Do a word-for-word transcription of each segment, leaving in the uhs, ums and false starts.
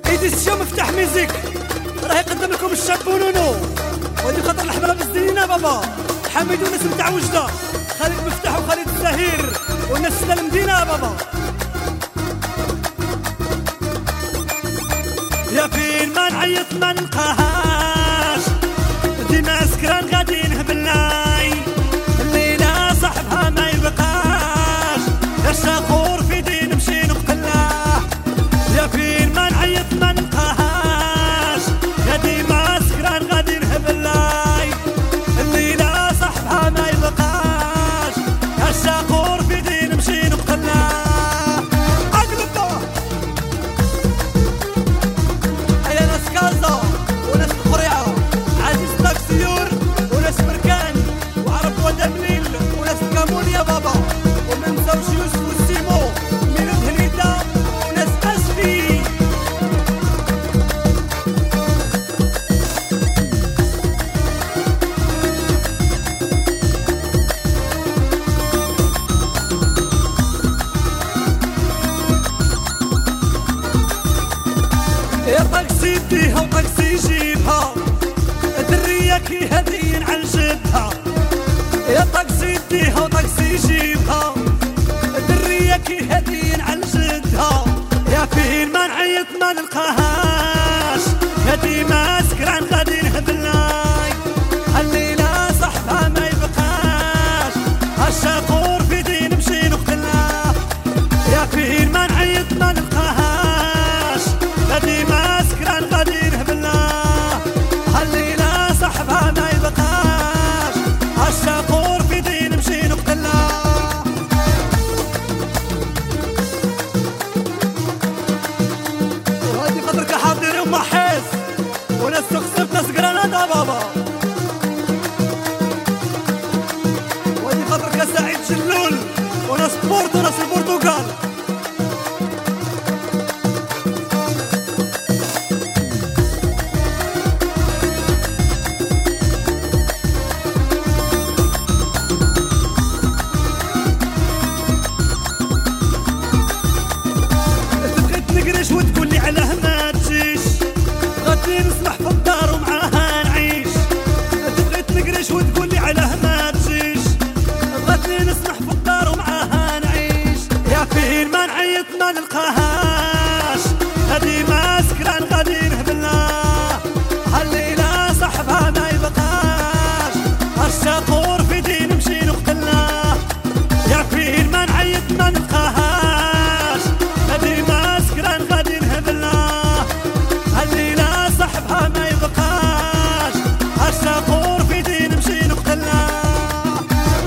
ايديسيون مفتاح ميزيك راه يقدم لكم الشاب بونونو، وهذه خاطر الحباب الزينه بابا حميد وناس نتاع وجده، خالد مفتاح وخالد الزهير وناس سلال المدينه بابا. يا فين ما نعيط ما نلقاهاش، ديما سكران غادي نهبلاي، الليله صاحبها ما يبقاش، يا شاخور في دين نمشي نقتلاه. يا فين ما نعيط ما نلقاهاش، يا ديما سكران غادي نهبلاي، الليله صاحبها ما يبقاش، يا شاخور في دين نمشي نقتلاه. كازا وناس القريعة، عزيز تاكسيور وناس بركان وعرب ودمليل وناس كامون يا بابا، وما نساوش يوسف والسيمو ميلاد هنيدا وناس اسفي. يا طاكسي ديها وطاكسي جيبها، درية كي هادين على جدها. يا طاكسي ديها وطاكسي جيبها، درية كي هادين على جدها. يا فين ما نعيط ما نلقاهاش، يا ديما سكران غادي نهبلاي، الليلة صاحبها ما يبقاش، هالشاقور في دين نمشي نقتلاه. يا فين ما نعيط ما نلقاهاش، يا ديما سكران غادي نهبلاه، هالليلة صاحبها ما يبقاش، هالشاقور في دين نمشي نقتلاه. وهادي خاطرك حاضر وما حاس وناس تقصف ناس قرانادا بابا، وهادي خاطرك سعيد شلول وناس بورتو وناس البرتغال. وتقول لي علاه ما تجيش، بغاتني نسمح في الدار ومعاها نعيش. تبغيت نقرش وتقول لي علاه ما تجيش، بغاتني نسمح في الدار ومعاها نعيش. يا فين ما نعيط ما نلقاهاش، هادي ما سكران غادي نهبلاه، هالليلة صاحبها ما يبقاش، هالشاقور في دين نمشي نقتلاه. يا فين ما نعيط ما نلقاهاش، هادي ما سكران غادي نهبلاه، هالليلة صاحبها ما يبقاش، هالشاقور في دين نمشي نقتلاه.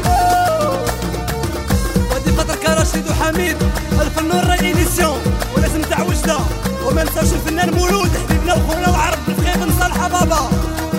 ودي خاطرك رشيد وحميد الفنون راي ايديسيون وناس نتاع وجده، وما نساوش الفنان مولود حبيبنا وخونا وعرب بخير نصالحه بابا.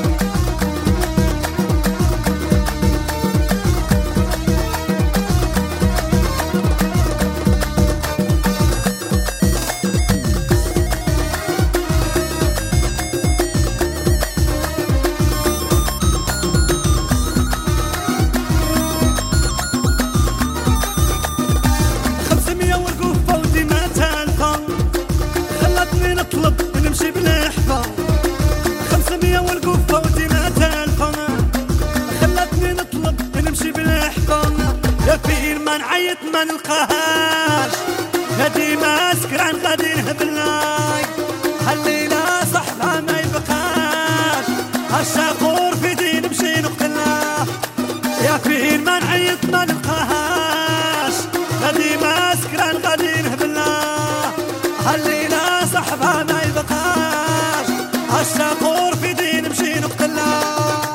نطلب ونمشي بنحفة، خمسمية والقفة ودينا تالفة، خلتني نطلب ونمشي بنحفة. يا فين ما نعيط ما نلقاهاش، يا ديما سكران غادي نهبلاي، هالليلة صاحبها ما يبقاش، هالشاقور في دين نمشي نقتلاه. يا فين ما نعيط ما نلقاهاش، يا ديما سكران غادي نهبلاها، هالليلة صاحبها ما يبقاش، هالشاقور في دين نمشي نقتلاه.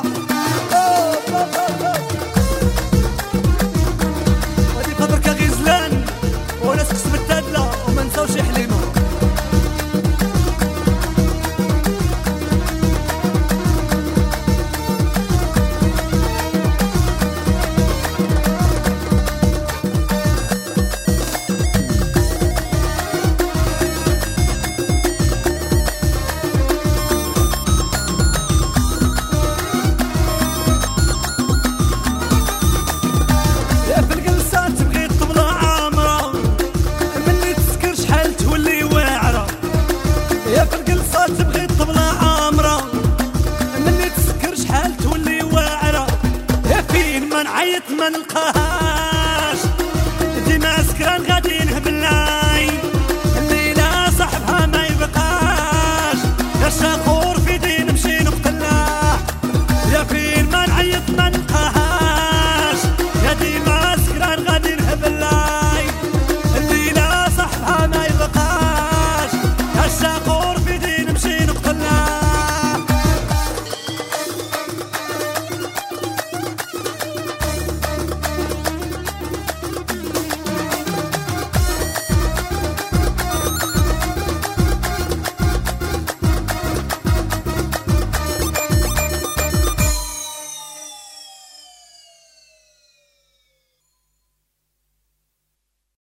ودي خاطرك غزلان وناس قسم التادلة وما نساوش حليمة. ما نلقاها